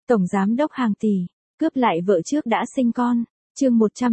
Tổng giám đốc hàng tỷ, cướp lại vợ trước đã sinh con. Chương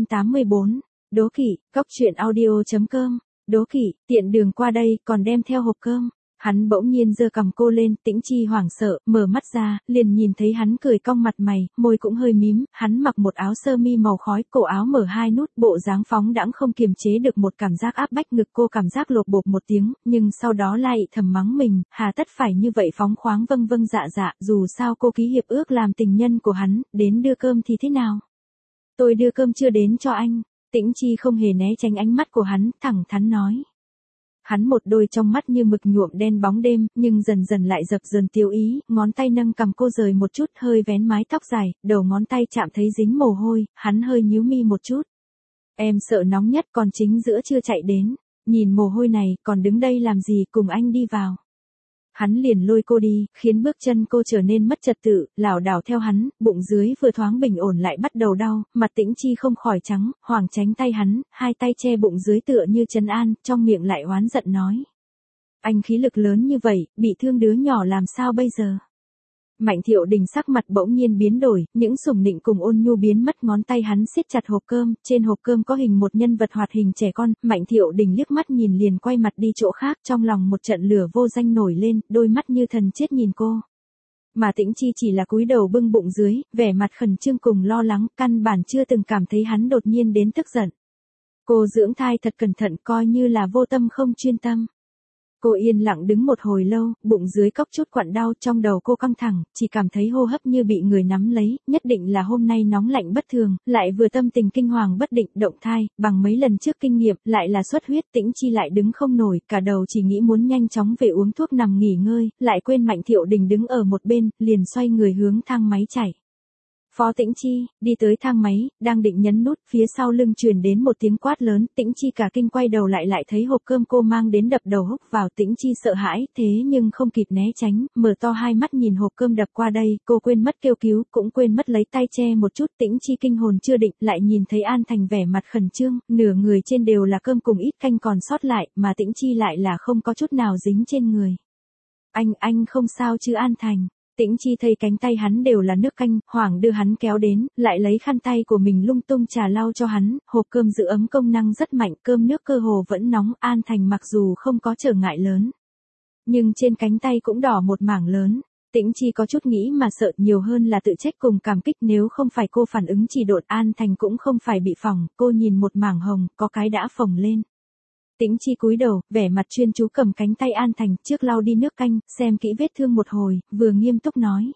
184. Đố kỵ, cóc truyện audio.com. Đố kỵ, tiện đường qua đây còn đem theo hộp cơm. Hắn bỗng nhiên giơ cằm cô lên, Tĩnh Chi hoảng sợ, mở mắt ra, liền nhìn thấy hắn cười cong mặt mày, môi cũng hơi mím, hắn mặc một áo sơ mi màu khói, cổ áo mở hai nút, bộ dáng phóng đãng không kiềm chế được một cảm giác áp bách ngực cô, cảm giác lột bột một tiếng, nhưng sau đó lại thầm mắng mình, hà tất phải như vậy phóng khoáng vâng vâng dạ dạ, dù sao cô ký hiệp ước làm tình nhân của hắn, đến đưa cơm thì thế nào? Tôi đưa cơm chưa đến cho anh. Tĩnh Chi không hề né tránh ánh mắt của hắn, thẳng thắn nói. Hắn một đôi trong mắt như mực nhuộm đen bóng đêm, nhưng dần dần lại dập dờn tiêu ý, ngón tay nâng cầm cô rời một chút, hơi vén mái tóc dài, đầu ngón tay chạm thấy dính mồ hôi, hắn hơi nhíu mi một chút. Em sợ nóng nhất, còn chính giữa chưa chạy đến, nhìn mồ hôi này, còn đứng đây làm gì, cùng anh đi vào. Hắn liền lôi cô đi, khiến bước chân cô trở nên mất trật tự, lảo đảo theo hắn, bụng dưới vừa thoáng bình ổn lại bắt đầu đau, mặt Tĩnh Chi không khỏi trắng, hoảng tránh tay hắn, hai tay che bụng dưới tựa như trấn an, trong miệng lại oán giận nói. Anh khí lực lớn như vậy, bị thương đứa nhỏ làm sao bây giờ? Mạnh Thiệu Đình sắc mặt bỗng nhiên biến đổi, những sủng nịnh cùng ôn nhu biến mất, ngón tay hắn siết chặt hộp cơm, trên hộp cơm có hình một nhân vật hoạt hình trẻ con, Mạnh Thiệu Đình liếc mắt nhìn liền quay mặt đi chỗ khác, trong lòng một trận lửa vô danh nổi lên, đôi mắt như thần chết nhìn cô. Mà Tĩnh Chi chỉ là cúi đầu bưng bụng dưới, vẻ mặt khẩn trương cùng lo lắng, căn bản chưa từng cảm thấy hắn đột nhiên đến tức giận. Cô dưỡng thai thật cẩn thận, coi như là vô tâm không chuyên tâm. Cô yên lặng đứng một hồi lâu, bụng dưới cóc chút quặn đau, trong đầu cô căng thẳng, chỉ cảm thấy hô hấp như bị người nắm lấy, nhất định là hôm nay nóng lạnh bất thường, lại vừa tâm tình kinh hoàng bất định, động thai, bằng mấy lần trước kinh nghiệm, lại là xuất huyết. Tĩnh Chi lại đứng không nổi, cả đầu chỉ nghĩ muốn nhanh chóng về uống thuốc nằm nghỉ ngơi, lại quên Mạnh Thiệu Đình đứng ở một bên, liền xoay người hướng thang máy chạy. Phó Tĩnh Chi, đi tới thang máy, đang định nhấn nút, phía sau lưng truyền đến một tiếng quát lớn, Tĩnh Chi cả kinh quay đầu lại thấy hộp cơm cô mang đến đập đầu húc vào. Tĩnh Chi sợ hãi, thế nhưng không kịp né tránh, mở to hai mắt nhìn hộp cơm đập qua đây, cô quên mất kêu cứu, cũng quên mất lấy tay che một chút. Tĩnh Chi kinh hồn chưa định, lại nhìn thấy An Thành vẻ mặt khẩn trương, nửa người trên đều là cơm cùng ít canh còn sót lại, mà Tĩnh Chi lại là không có chút nào dính trên người. Anh không sao chứ An Thành? Tĩnh Chi thấy cánh tay hắn đều là nước canh, hoảng đưa hắn kéo đến, lại lấy khăn tay của mình lung tung trà lau cho hắn, hộp cơm giữ ấm công năng rất mạnh, cơm nước cơ hồ vẫn nóng. An Thành mặc dù không có trở ngại lớn, nhưng trên cánh tay cũng đỏ một mảng lớn. Tĩnh Chi có chút nghĩ mà sợ, nhiều hơn là tự trách cùng cảm kích, nếu không phải cô phản ứng chỉ độn, An Thành cũng không phải bị phỏng. Cô nhìn một mảng hồng, có cái đã phồng lên. Tĩnh Chi cúi đầu, vẻ mặt chuyên chú cầm cánh tay An Thành, trước lau đi nước canh, xem kỹ vết thương một hồi, vừa nghiêm túc nói.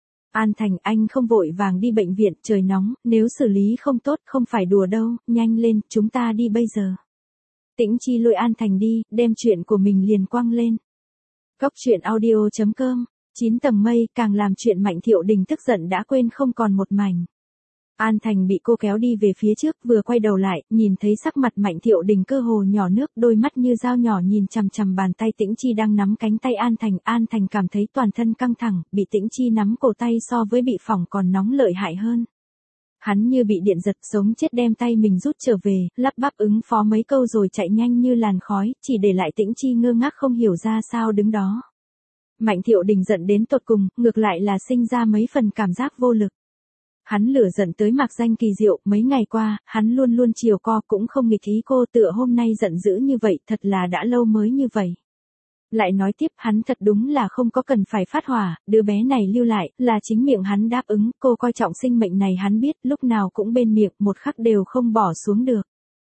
An Thành, anh không vội vàng đi bệnh viện, trời nóng, nếu xử lý không tốt, không phải đùa đâu, nhanh lên, chúng ta đi bây giờ. Tĩnh Chi lôi An Thành đi, đem chuyện của mình liền quăng lên. Cóc truyện audio.com, 9 tầng mây, càng làm chuyện Mạnh Thiệu Đình tức giận đã quên không còn một mảnh. An Thành bị cô kéo đi về phía trước, vừa quay đầu lại, nhìn thấy sắc mặt Mạnh Thiệu Đình cơ hồ nhỏ nước, đôi mắt như dao nhỏ nhìn chằm chằm bàn tay Tĩnh Chi đang nắm cánh tay An Thành. An Thành cảm thấy toàn thân căng thẳng, bị Tĩnh Chi nắm cổ tay so với bị phỏng còn nóng lợi hại hơn. Hắn như bị điện giật, sống chết đem tay mình rút trở về, lắp bắp ứng phó mấy câu rồi chạy nhanh như làn khói, chỉ để lại Tĩnh Chi ngơ ngác không hiểu ra sao đứng đó. Mạnh Thiệu Đình giận đến tột cùng, ngược lại là sinh ra mấy phần cảm giác vô lực. Hắn lửa giận tới mạc danh kỳ diệu, mấy ngày qua, hắn luôn luôn chiều co, cũng không nghịch ý cô, tựa hôm nay giận dữ như vậy, thật là đã lâu mới như vậy. Lại nói tiếp, hắn thật đúng là không có cần phải phát hỏa, đứa bé này lưu lại, là chính miệng hắn đáp ứng, cô coi trọng sinh mệnh này hắn biết, lúc nào cũng bên miệng, một khắc đều không bỏ xuống được.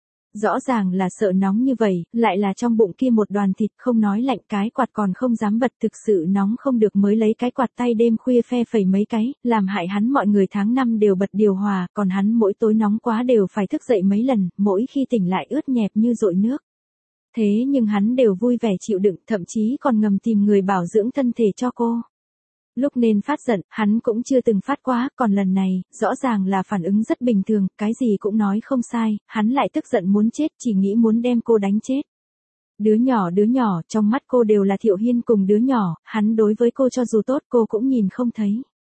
Rõ ràng là sợ nóng như vậy, lại là trong bụng kia một đoàn thịt, không nói lạnh, cái quạt còn không dám bật, thực sự nóng không được mới lấy cái quạt tay đêm khuya phe phẩy mấy cái, làm hại hắn mọi người tháng năm đều bật điều hòa, còn hắn mỗi tối nóng quá đều phải thức dậy mấy lần, mỗi khi tỉnh lại ướt nhẹp như dội nước. Thế nhưng hắn đều vui vẻ chịu đựng, thậm chí còn ngầm tìm người bảo dưỡng thân thể cho cô. Lúc nên phát giận, hắn cũng chưa từng phát quá, còn lần này, rõ ràng là phản ứng rất bình thường, cái gì cũng nói không sai, hắn lại tức giận muốn chết, chỉ nghĩ muốn đem cô đánh chết. Đứa nhỏ, trong mắt cô đều là Thiệu Hiên cùng đứa nhỏ, hắn đối với cô cho dù tốt cô cũng nhìn không thấy.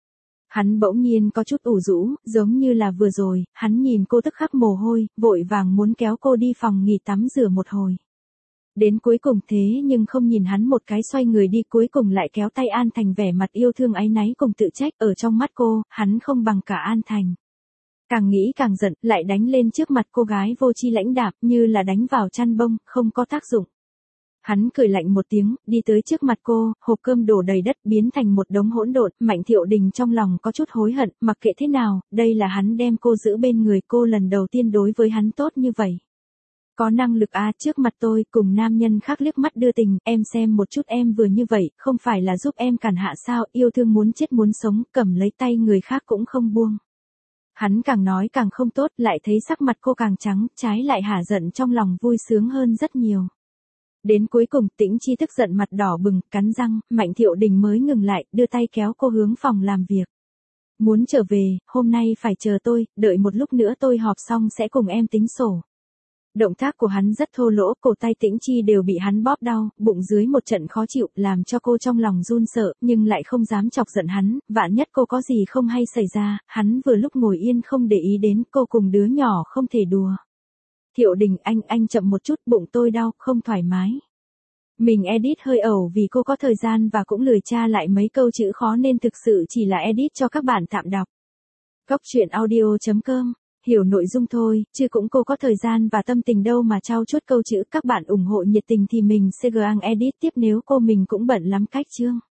Hắn bỗng nhiên có chút ủ rũ, giống như là vừa rồi, hắn nhìn cô tức khắc mồ hôi, vội vàng muốn kéo cô đi phòng nghỉ tắm rửa một hồi. Đến cuối cùng thế nhưng không nhìn hắn một cái xoay người đi, cuối cùng lại kéo tay An Thành vẻ mặt yêu thương áy náy cùng tự trách, ở trong mắt cô, hắn không bằng cả An Thành. Càng nghĩ càng giận, lại đánh lên trước mặt cô gái vô tri lãnh đạm, như là đánh vào chăn bông, không có tác dụng. Hắn cười lạnh một tiếng, đi tới trước mặt cô, hộp cơm đổ đầy đất biến thành một đống hỗn độn. Mạnh Thiệu Đình trong lòng có chút hối hận, mặc kệ thế nào, đây là hắn đem cô giữ bên người, cô lần đầu tiên đối với hắn tốt như vậy. Có năng lực à, trước mặt tôi, cùng nam nhân khác liếc mắt đưa tình, em xem một chút em vừa như vậy, không phải là giúp em cản hạ sao, yêu thương muốn chết muốn sống, cầm lấy tay người khác cũng không buông. Hắn càng nói càng không tốt, lại thấy sắc mặt cô càng trắng, trái lại hả giận trong lòng vui sướng hơn rất nhiều. Đến cuối cùng, Tĩnh Chi tức giận mặt đỏ bừng, cắn răng, Mạnh Thiệu Đình mới ngừng lại, đưa tay kéo cô hướng phòng làm việc. Muốn trở về, hôm nay phải chờ tôi, đợi một lúc nữa tôi họp xong sẽ cùng em tính sổ. Động tác của hắn rất thô lỗ, cổ tay Tĩnh Chi đều bị hắn bóp đau, bụng dưới một trận khó chịu, làm cho cô trong lòng run sợ, nhưng lại không dám chọc giận hắn, vạn nhất cô có gì không hay xảy ra, hắn vừa lúc ngồi yên không để ý đến, cô cùng đứa nhỏ không thể đùa. Thiệu Đình, anh chậm một chút, bụng tôi đau, không thoải mái. Mình edit hơi ẩu vì cô có thời gian và cũng lười tra lại mấy câu chữ khó nên thực sự chỉ là edit cho các bạn tạm đọc. Góc truyện audio.com, hiểu nội dung thôi, chứ cũng cô có thời gian và tâm tình đâu mà trau chuốt câu chữ. Các bạn ủng hộ nhiệt tình thì mình sẽ edit tiếp, nếu cô mình cũng bận lắm cách chương.